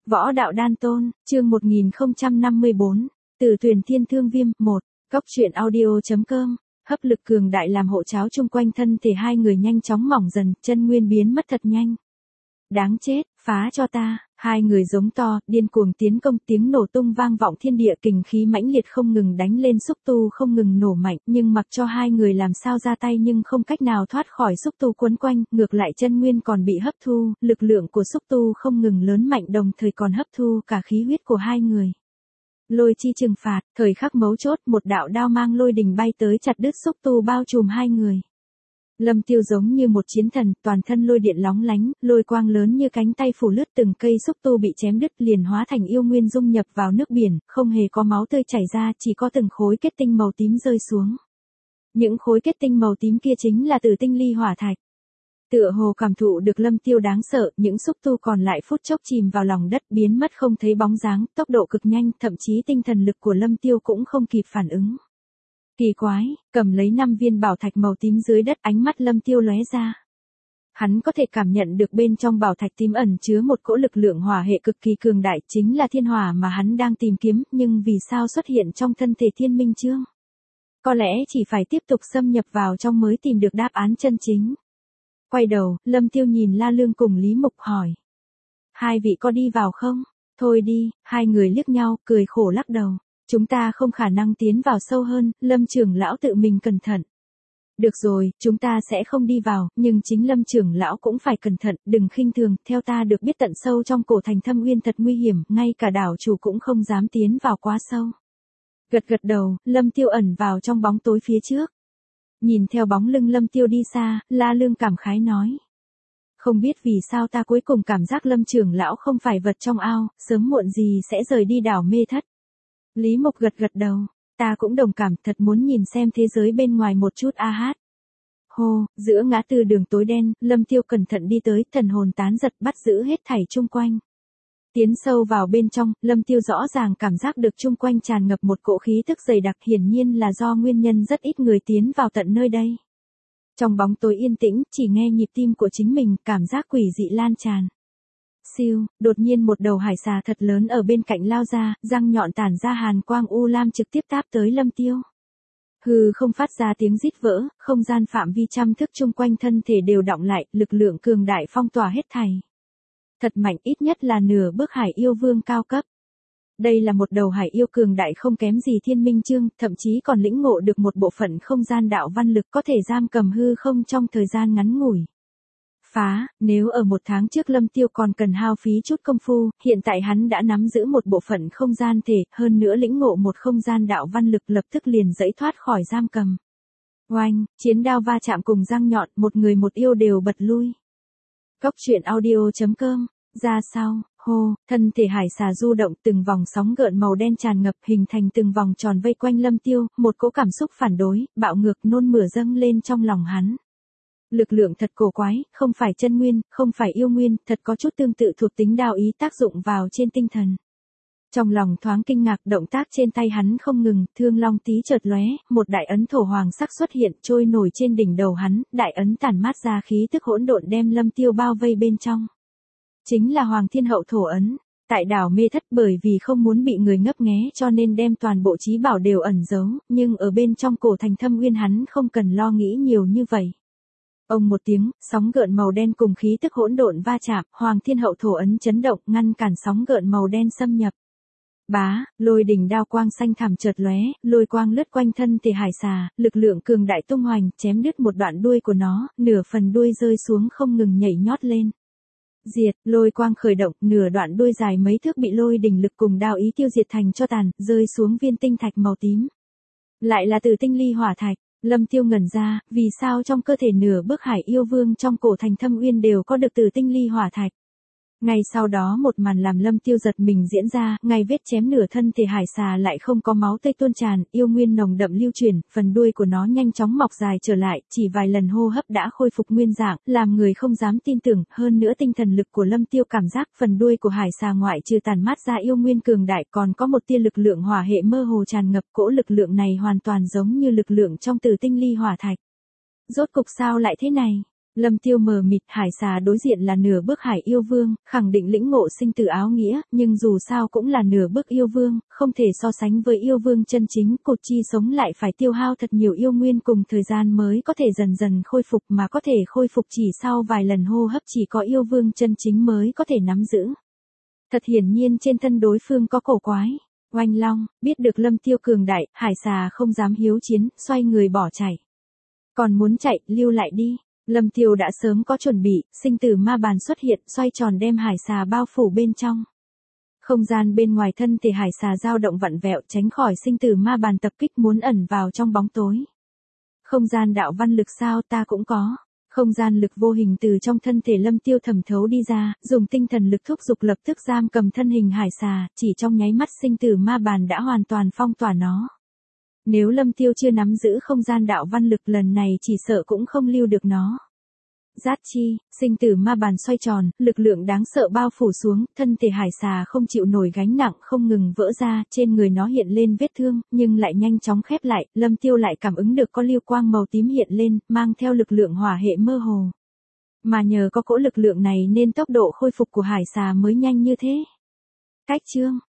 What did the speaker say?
Võ đạo đan tôn, chương 1054, Từ Tuyền Thiên Thương Viêm, 1, Cóc truyện audio.com, hấp lực cường đại làm hộ cháo chung quanh thân thể hai người nhanh chóng mỏng dần, chân nguyên biến mất thật nhanh. Đáng chết, phá cho ta, hai người giống to, điên cuồng tiến công, tiếng nổ tung vang vọng thiên địa, kình khí mãnh liệt không ngừng đánh lên xúc tu không ngừng nổ mạnh, nhưng mặc cho hai người làm sao ra tay nhưng không cách nào thoát khỏi xúc tu quấn quanh, ngược lại chân nguyên còn bị hấp thu, lực lượng của xúc tu không ngừng lớn mạnh đồng thời còn hấp thu cả khí huyết của hai người. Lôi chi trừng phạt, thời khắc mấu chốt, một đạo đao mang lôi đình bay tới chặt đứt xúc tu bao trùm hai người. Lâm Tiêu giống như một chiến thần, toàn thân lôi điện lóng lánh, lôi quang lớn như cánh tay phủ lướt từng cây xúc tu bị chém đứt liền hóa thành yêu nguyên dung nhập vào nước biển, không hề có máu tươi chảy ra, chỉ có từng khối kết tinh màu tím rơi xuống. Những khối kết tinh màu tím kia chính là từ tinh ly hỏa thạch. Tựa hồ cảm thụ được Lâm Tiêu đáng sợ, những xúc tu còn lại phút chốc chìm vào lòng đất biến mất không thấy bóng dáng, tốc độ cực nhanh, thậm chí tinh thần lực của Lâm Tiêu cũng không kịp phản ứng. Kỳ quái, cầm lấy 5 viên bảo thạch màu tím dưới đất, ánh mắt Lâm Tiêu lóe ra. Hắn có thể cảm nhận được bên trong bảo thạch tím ẩn chứa một cỗ lực lượng hỏa hệ cực kỳ cường đại, chính là thiên hỏa mà hắn đang tìm kiếm, nhưng vì sao xuất hiện trong thân thể Thiên Minh Chương? Có lẽ chỉ phải tiếp tục xâm nhập vào trong mới tìm được đáp án chân chính. Quay đầu, Lâm Tiêu nhìn La Lương cùng Lý Mục hỏi. Hai vị có đi vào không? Thôi đi, hai người liếc nhau, cười khổ lắc đầu. Chúng ta không khả năng tiến vào sâu hơn, Lâm trưởng lão tự mình cẩn thận. Được rồi, chúng ta sẽ không đi vào, nhưng chính Lâm trưởng lão cũng phải cẩn thận, đừng khinh thường, theo ta được biết tận sâu trong cổ thành Thâm Uyên thật nguy hiểm, ngay cả đảo chủ cũng không dám tiến vào quá sâu. Gật gật đầu, Lâm Tiêu ẩn vào trong bóng tối phía trước. Nhìn theo bóng lưng Lâm Tiêu đi xa, La Lương cảm khái nói. Không biết vì sao ta cuối cùng cảm giác Lâm trưởng lão không phải vật trong ao, sớm muộn gì sẽ rời đi đảo mê thất. Lý Mộc gật gật đầu, ta cũng đồng cảm, thật muốn nhìn xem thế giới bên ngoài một chút a hát. Hô, giữa ngã tư đường tối đen, Lâm Tiêu cẩn thận đi tới, thần hồn tán giật bắt giữ hết thảy chung quanh. Tiến sâu vào bên trong, Lâm Tiêu rõ ràng cảm giác được chung quanh tràn ngập một cỗ khí tức dày đặc, hiển nhiên là do nguyên nhân rất ít người tiến vào tận nơi đây. Trong bóng tối yên tĩnh, chỉ nghe nhịp tim của chính mình, cảm giác quỷ dị lan tràn. Siêu, đột nhiên một đầu hải xà thật lớn ở bên cạnh lao ra, răng nhọn tản ra hàn quang u lam trực tiếp táp tới Lâm Tiêu. Hừ, không phát ra tiếng rít vỡ, không gian phạm vi trăm thước chung quanh thân thể đều đọng lại, lực lượng cường đại phong tỏa hết thảy. Thật mạnh, ít nhất là nửa bước hải yêu vương cao cấp. Đây là một đầu hải yêu cường đại không kém gì Thiên Minh Chương, thậm chí còn lĩnh ngộ được một bộ phận không gian đạo văn lực có thể giam cầm hư không trong thời gian ngắn ngủi. Phá, nếu ở 1 tháng trước Lâm Tiêu còn cần hao phí chút công phu, hiện tại hắn đã nắm giữ một bộ phận không gian thể, hơn nữa lĩnh ngộ một không gian đạo văn lực lập tức liền dẫy thoát khỏi giam cầm. Oanh, chiến đao va chạm cùng răng nhọn, một người một yêu đều bật lui. Cóc truyện audio.com, ra sau, hô, thân thể hải xà du động, từng vòng sóng gợn màu đen tràn ngập hình thành từng vòng tròn vây quanh Lâm Tiêu, một cỗ cảm xúc phản đối, bạo ngược nôn mửa dâng lên trong lòng hắn. Lực lượng thật cổ quái, không phải chân nguyên, không phải yêu nguyên, thật có chút tương tự thuộc tính đạo ý tác dụng vào trên tinh thần. Trong lòng thoáng kinh ngạc, động tác trên tay hắn không ngừng, thương long tí chợt lóe, một đại ấn thổ hoàng sắc xuất hiện trôi nổi trên đỉnh đầu hắn, đại ấn tản mát ra khí tức hỗn độn đem Lâm Tiêu bao vây bên trong. Chính là Hoàng Thiên Hậu thổ ấn. Tại đảo mê thất bởi vì không muốn bị người ngấp nghé cho nên đem toàn bộ trí bảo đều ẩn giấu, nhưng ở bên trong cổ thành Thâm Uyên hắn không cần lo nghĩ nhiều như vậy. Ông một tiếng, sóng gợn màu đen cùng khí tức hỗn độn va chạm, Hoàng Thiên Hậu thổ ấn chấn động ngăn cản sóng gợn màu đen xâm nhập. Bá, lôi đỉnh đao quang xanh thẳm chợt lóe, lôi quang lướt quanh thân thể hải xà, lực lượng cường đại tung hoành, chém đứt một đoạn đuôi của nó, nửa phần đuôi rơi xuống không ngừng nhảy nhót lên. Diệt, lôi quang khởi động, nửa đoạn đuôi dài mấy thước bị lôi đỉnh lực cùng đao ý tiêu diệt thành cho tàn, rơi xuống viên tinh thạch màu tím. Lại là từ tinh ly hỏa thạch. Lâm Tiêu ngẩn ra, vì sao trong cơ thể nửa bước hải yêu vương trong cổ thành Thâm Uyên đều có được từ tinh ly hỏa thạch. Ngay sau đó một màn làm Lâm Tiêu giật mình diễn ra, ngay vết chém nửa thân thể hải xà lại không có máu tươi tuôn tràn, yêu nguyên nồng đậm lưu chuyển, phần đuôi của nó nhanh chóng mọc dài trở lại, chỉ vài lần hô hấp đã khôi phục nguyên dạng, làm người không dám tin tưởng, hơn nữa tinh thần lực của Lâm Tiêu cảm giác phần đuôi của hải xà ngoại trừ tàn mát ra yêu nguyên cường đại còn có một tia lực lượng hỏa hệ mơ hồ tràn ngập, cỗ lực lượng này hoàn toàn giống như lực lượng trong từ tinh ly hỏa thạch. Rốt cục sao lại thế này? Lâm Tiêu mờ mịt, hải xà đối diện là nửa bước hải yêu vương, khẳng định lĩnh ngộ sinh tử áo nghĩa, nhưng dù sao cũng là nửa bước yêu vương, không thể so sánh với yêu vương chân chính, cột chi sống lại phải tiêu hao thật nhiều yêu nguyên cùng thời gian mới có thể dần dần khôi phục, mà có thể khôi phục chỉ sau vài lần hô hấp chỉ có yêu vương chân chính mới có thể nắm giữ. Thật hiển nhiên trên thân đối phương có cổ quái. Oanh Long, biết được Lâm Tiêu cường đại, hải xà không dám hiếu chiến, xoay người bỏ chạy. Còn muốn chạy, lưu lại đi. Lâm Tiêu đã sớm có chuẩn bị, sinh tử ma bàn xuất hiện, xoay tròn đem hải xà bao phủ bên trong. Không gian bên ngoài thân thể hải xà dao động vặn vẹo, tránh khỏi sinh tử ma bàn tập kích, muốn ẩn vào trong bóng tối. Không gian đạo văn lực sao, ta cũng có. Không gian lực vô hình từ trong thân thể Lâm Tiêu thẩm thấu đi ra, dùng tinh thần lực thúc giục lập tức giam cầm thân hình hải xà, chỉ trong nháy mắt sinh tử ma bàn đã hoàn toàn phong tỏa nó. Nếu Lâm Tiêu chưa nắm giữ không gian đạo văn lực lần này chỉ sợ cũng không lưu được nó. Giác chi, sinh tử ma bàn xoay tròn, lực lượng đáng sợ bao phủ xuống, thân thể hải xà không chịu nổi gánh nặng không ngừng vỡ ra, trên người nó hiện lên vết thương, nhưng lại nhanh chóng khép lại, Lâm Tiêu lại cảm ứng được có lưu quang màu tím hiện lên, mang theo lực lượng hỏa hệ mơ hồ. Mà nhờ có cỗ lực lượng này nên tốc độ khôi phục của hải xà mới nhanh như thế. Cách chương